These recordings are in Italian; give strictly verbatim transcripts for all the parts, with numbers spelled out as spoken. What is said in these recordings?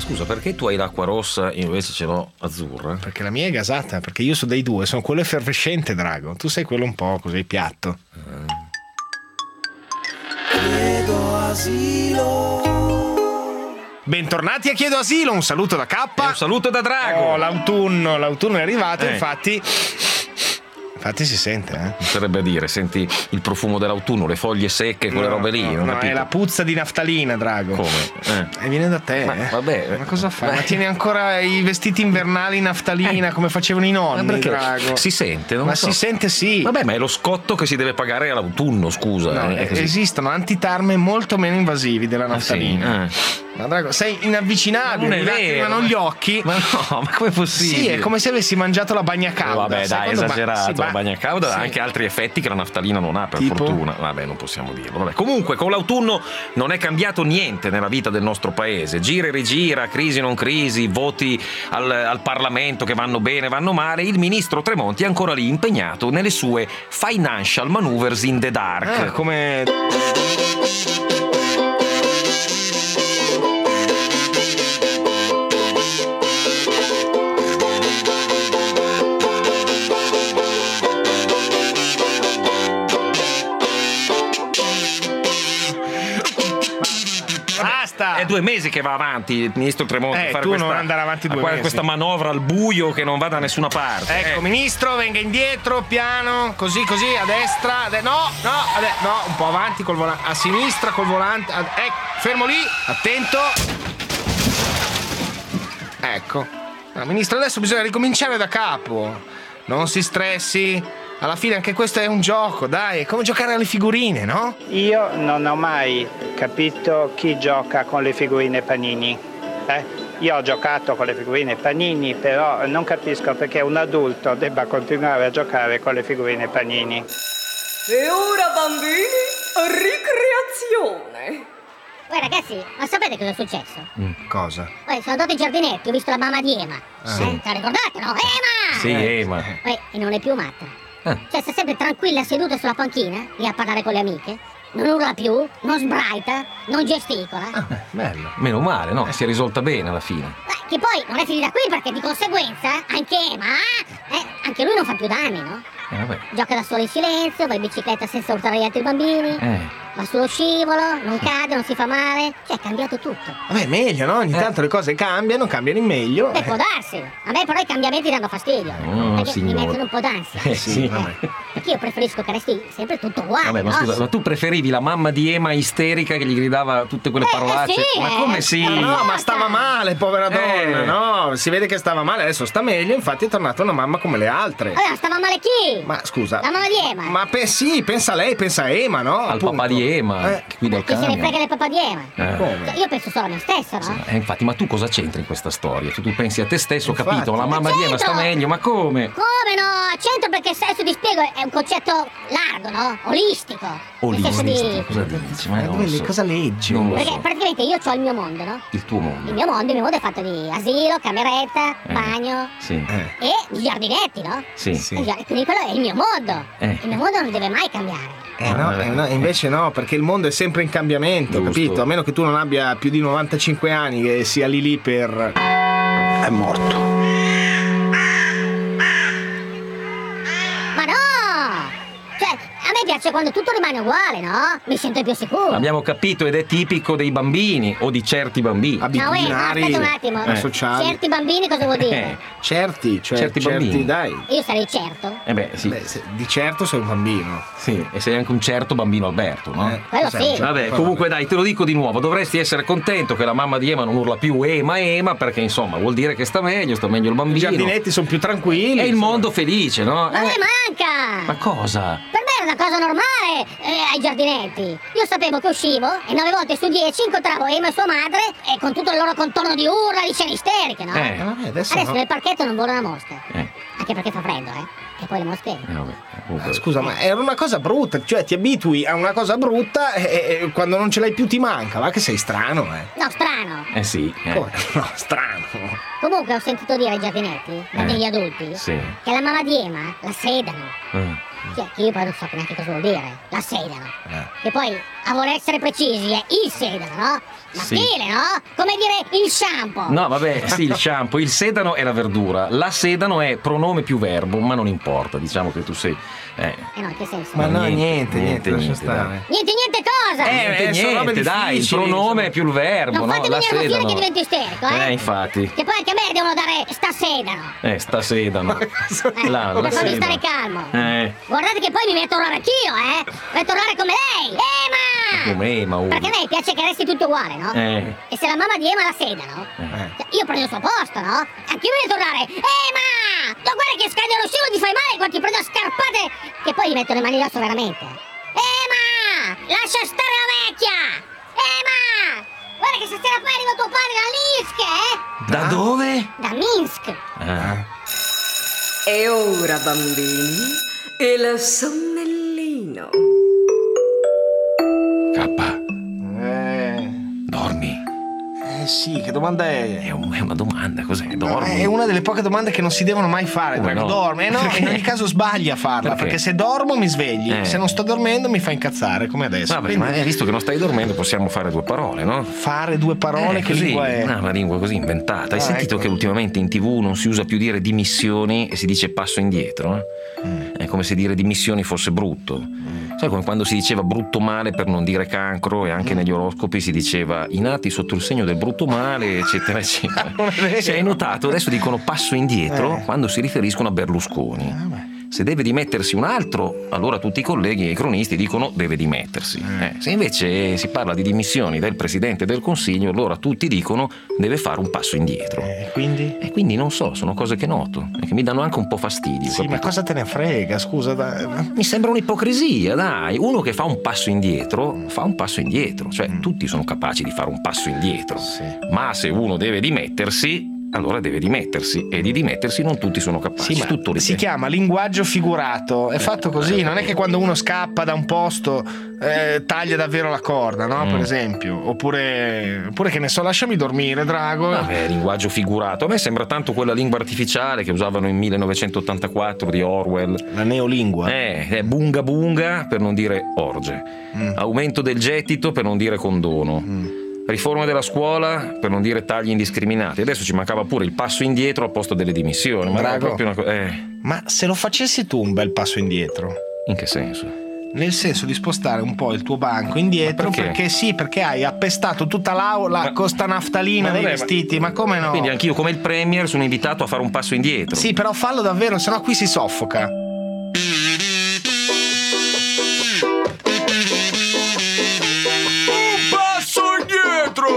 scusa, perché tu hai l'acqua rossa e invece ce l'ho azzurra? Perché la mia è gasata, perché io sono dei due, sono quello effervescente, Drago. Tu sei quello un po' così piatto. Chiedo asilo. Bentornati a Chiedo Asilo, un saluto da K. E un saluto da Drago. Oh, l'autunno, l'autunno è arrivato, Eh. infatti. Infatti si sente, eh? Non sarebbe a dire, senti il profumo dell'autunno, le foglie secche, quelle No, robe lì. no, non no, capito? è la puzza di naftalina, Drago. Come? Eh. E viene da te, Ma eh? vabbè. Ma cosa fai? Beh. Ma tieni ancora i vestiti invernali in naftalina come facevano i nonni, Ma perché? Drago? Si sente, non Ma lo so. si sente, sì. Vabbè, ma è lo scotto che si deve pagare all'autunno, scusa. No, eh, è così. esistono antitarme molto meno invasivi della Ah, sì? naftalina. Eh. Ma Drago, sei inavvicinabile, Ma non è mi vero, lacrimano ma- gli occhi. Ma no, ma come è possibile? Sì, è come se avessi mangiato la bagna Eh, calda. Vabbè, sai, dai, quando ba- esagerato. sì, ba- la bagna cauda sì. ha anche altri effetti che la naftalina non ha, per Tipo? fortuna. Vabbè, non possiamo dirlo. Vabbè. Comunque, con l'autunno non è cambiato niente nella vita del nostro paese. Gira e rigira, crisi non crisi, voti al, al Parlamento che vanno bene, vanno male. Il ministro Tremonti è ancora lì impegnato nelle sue financial maneuvers in the dark. Ah, come... Basta! È due mesi che va avanti il ministro Tremonti Eh, a fare tu questa, non andare avanti due a fare mesi. questa manovra al buio che non va da nessuna parte. Ecco, Eh. ministro, venga indietro, piano, così, così, a destra, a de- no, no, a de- no, un po' avanti col volante, a sinistra col volante, a- ecco, fermo lì, attento. Ecco. No, ministro, adesso bisogna ricominciare da capo. Non si stressi. Alla fine anche questo è un gioco, dai, è come giocare alle figurine, no? Io non ho mai capito chi gioca con le figurine Panini. Eh? Io ho giocato con le figurine Panini, però non capisco perché un adulto debba continuare a giocare con le figurine Panini. E ora, bambini, ricreazione. Voi ragazzi, ma sapete cosa è successo? Cosa? Poi sono andato ai giardinetti, ho visto la mamma di Ema. Sì. Eh, te la ricordate, no? Ema! Sì, eh, ma Poi, e non è più matta. Ah. Cioè, sta sempre tranquilla seduta sulla panchina, lì a parlare con le amiche. Non urla più, non sbraita, non gesticola. Ah, bello. meno male, no? Si è risolta bene alla fine. Beh, che poi non è finita qui perché di conseguenza anche Ema, eh, anche lui non fa più danni, no? Eh, vabbè. Gioca da solo in silenzio, va in bicicletta senza urtare gli altri bambini, Eh. va sullo scivolo, non cade, non si fa male. Cioè, è cambiato tutto. Vabbè, meglio, no? Ogni Eh. tanto le cose cambiano, cambiano in meglio. Beh, può darsi. A me però i cambiamenti danno fastidio. Oh, perché mi signore. mettono un po' d'ansia. Eh, sì. Eh, perché io preferisco che resti sempre tutto uguale. Vabbè, ma no? scusa, ma tu preferivi la mamma di Ema isterica che gli gridava tutte quelle Eh, parolacce? sì, ma eh. come sì? Eh, No, ma stava male, povera donna, Eh. no? Si vede che stava male, adesso sta meglio, infatti è tornata una mamma come le altre. Allora, stava male chi? Ma scusa. La mamma di Ema. Ma pe- sì, pensa a lei, pensa a Ema, no? Al Appunto. papà di Ema, Eh, che guida il Chi se ne camion. frega del papà di Ema? Eh. come? Cioè, io penso solo a me stesso, no? Eh, infatti, ma tu cosa c'entri in questa storia? Tu, tu pensi a te stesso, ho Infatti. capito, la mamma di Ema sta Certo. meglio, ma come? Come no? Accento perché adesso ti spiego, è un concetto largo, no? Olistico. Nel senso Olistico, di- cosa dici? Ma Ma non dove lo le- so. cosa leggi? Non lo Perché so. praticamente io ho il mio mondo, no? Il tuo Il mondo. mio mondo, il mio mondo è fatto di asilo, cameretta, Eh. bagno Sì. Eh. e i giardinetti, no? Sì. Sì. E già- Quindi quello è il mio mondo. Eh. Il mio mondo non deve mai cambiare. Eh no, eh no, invece no, perché il mondo è sempre in cambiamento, Giusto. capito? A meno che tu non abbia più di novantacinque anni che sia lì lì per... È morto. Ma no! Cioè, a me piace quando tutto rimane uguale, no? Mi sento più sicuro. Abbiamo capito ed è tipico dei bambini o di certi bambini. No, eh, no, abitudinari aspetta un attimo. eh, sociali. Certi bambini cosa vuol dire? Eh, Certi, cioè Certi bambini. dai. Io sarei certo. eh beh, sì. Beh, se- di certo sei un bambino. Sì, e sei anche un certo bambino Alberto, no? Eh, Quello sei un sì. certo- Vabbè, comunque dai, te lo dico di nuovo, dovresti essere contento che la mamma di Ema non urla più Ema Ema, perché insomma vuol dire che sta meglio, sta meglio il I bambino. giardinetti sono più tranquilli. È il insomma. mondo felice, no? Ma a me Eh, manca! ma cosa? Per me era una cosa normale eh, ai giardinetti. Io sapevo che uscivo e nove volte su dieci incontravo Ema e sua madre e con tutto il loro contorno di urla, di scene isteriche, no? Eh. Eh, vabbè, adesso Adesso no. nel parchetto non vola una mosca. Eh, Anche perché fa freddo, eh? E poi le mosche. eh, vabbè, comunque- Eh, Scusa, ma era una cosa brutta, cioè ti abitui a una cosa brutta e, e quando non ce l'hai più ti manca, va che sei strano, eh. No, strano. Eh sì, eh. Come? No, strano. Comunque ho sentito dire ai giardinetti, da Eh. degli adulti, Sì. che la mamma di Ema la sedano. Eh. Cioè, che io poi non so neanche cosa vuol dire. La sedano. Eh. Che poi a voler essere precisi, è il sedano, no? Maschile, Sì. no? Come dire il shampoo. No, vabbè, sì, il shampoo, il sedano è la verdura, la sedano è pronome più verbo, ma non importa, diciamo che tu sei... Eh, Eh no, in che senso? Ma no, niente, niente, niente, niente, lascia niente, stare. Niente, niente cosa! Eh, niente, sono robe niente, dai, il difficili, pronome insomma. è più il verbo, Non no? fatemi La nervosire sedano. che divento isterico, eh? Eh, infatti. Che poi anche a me devono dare sta sedano. Eh, sta sedano. Eh, Là, la per farmi sedano. stare calmo. Eh, Guardate che poi mi metto a urlare anch'io, eh! Metto a urlare come lei! Ema! come Ema, oh. Perché a lei piace che resti tutto uguale, no? Eh. E se la mamma di Ema la sedano, Eh. cioè, io prendo il suo posto, no? Anch'io mi metto a urlare Ema! No, guarda che scandi allo scivolo ti fai male quando ti prendo a scarpate che poi gli metto le mani addosso veramente. Ema! Lascia stare la vecchia! Ema! Guarda che stasera poi arriva tuo padre da Minsk, eh? Da dove? Da Minsk! Ah. E ora, bambini, il sonnellino. Kappa, Eh, dormi. eh sì, che domanda è? È, un- è una domanda, cos'è? No, Dormi? è una delle poche domande che non si devono mai fare. Come Drago. no? Dorme, eh no, Perché? in ogni caso sbagli a farla. Perché? Perché se dormo mi svegli, Eh. se non sto dormendo mi fa incazzare, come adesso. Vabbè, Quindi ma eh, visto che non stai dormendo possiamo fare due parole, no? fare due parole, Eh, che così, lingua è? no, una lingua così inventata. Hai Ah, sentito ecco. che ultimamente in tivù non si usa più dire dimissioni e si dice passo indietro? eh? È come se dire dimissioni fosse brutto. Sai, come quando si diceva brutto male per non dire cancro, e anche negli oroscopi si diceva i nati sotto il segno del brutto male, eccetera, eccetera. Non è vero. Se hai notato, adesso dicono passo indietro Eh. quando si riferiscono a Berlusconi. Ah, beh. Se deve dimettersi un altro, allora tutti i colleghi e i cronisti dicono deve dimettersi. Eh, se invece si parla di dimissioni del Presidente del Consiglio, allora tutti dicono deve fare un passo indietro. Eh, quindi? E quindi non so, sono cose che noto e che mi danno anche un po' fastidio. Sì, ma capito? cosa te ne frega? Scusa, dai. Mi sembra un'ipocrisia, dai. Uno che fa un passo indietro, fa un passo indietro. Cioè, tutti sono capaci di fare un passo indietro. Sì. Ma se uno deve dimettersi, allora deve dimettersi. E di dimettersi non tutti sono capaci. Sì, ma Tutto lì. si chiama linguaggio figurato. È fatto così, non è che quando uno scappa da un posto eh, taglia davvero la corda, no? Per Mm. esempio. Oppure, oppure che ne so, lasciami dormire, Drago. Vabbè, linguaggio figurato. A me sembra tanto quella lingua artificiale che usavano in millenovecentottantaquattro di Orwell. La neolingua. Eh, è bunga bunga per non dire orge. Mm. Aumento del gettito per non dire condono. Riforma della scuola per non dire tagli indiscriminati. Adesso ci mancava pure il passo indietro al posto delle dimissioni. Ma era Drago. proprio una co- eh, Ma se lo facessi tu un bel passo indietro? in che senso? Nel senso di spostare un po' il tuo banco indietro. Ma perché? Perché sì, perché hai appestato tutta l'aula Ma- con sta naftalina Ma dei vabbè, ma- vestiti. Ma come no? Quindi anch'io come il Premier sono invitato a fare un passo indietro. Sì, però fallo davvero, sennò qui si soffoca. Un passo indietro!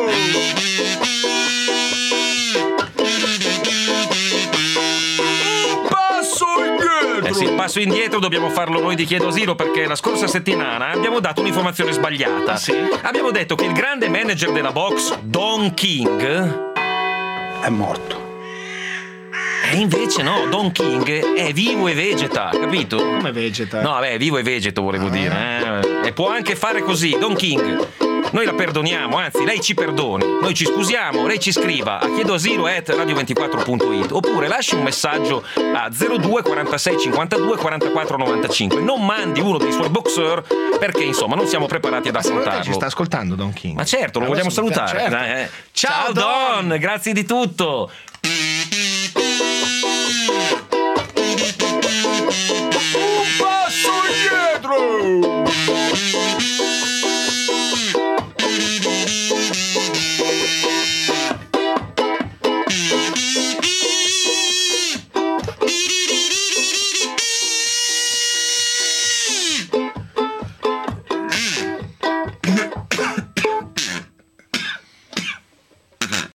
Passo indietro! Eh sì, il passo indietro dobbiamo farlo noi di Chiedo Asilo, perché la scorsa settimana abbiamo dato un'informazione sbagliata. Ah, sì? Abbiamo detto che il grande manager della box, Don King, È morto. e invece no, Don King è vivo e vegeta, capito? Come vegeta? No, vabbè, vivo e vegeto volevo dire. eh. E può anche fare così, Don King. Noi la perdoniamo, anzi, lei ci perdoni. Noi ci scusiamo, lei ci scriva a chiedoasilo at radio ventiquattro punto it oppure lasci un messaggio a zero due quarantasei cinquantadue quarantaquattro novantacinque. Non mandi uno dei suoi boxer perché, insomma, non siamo preparati ad Secondo te affrontarlo. ci sta ascoltando Don King? Ma certo, lo Allora vogliamo salutiamo, salutare. certo. Dai, eh. Ciao, Ciao Don, grazie di tutto.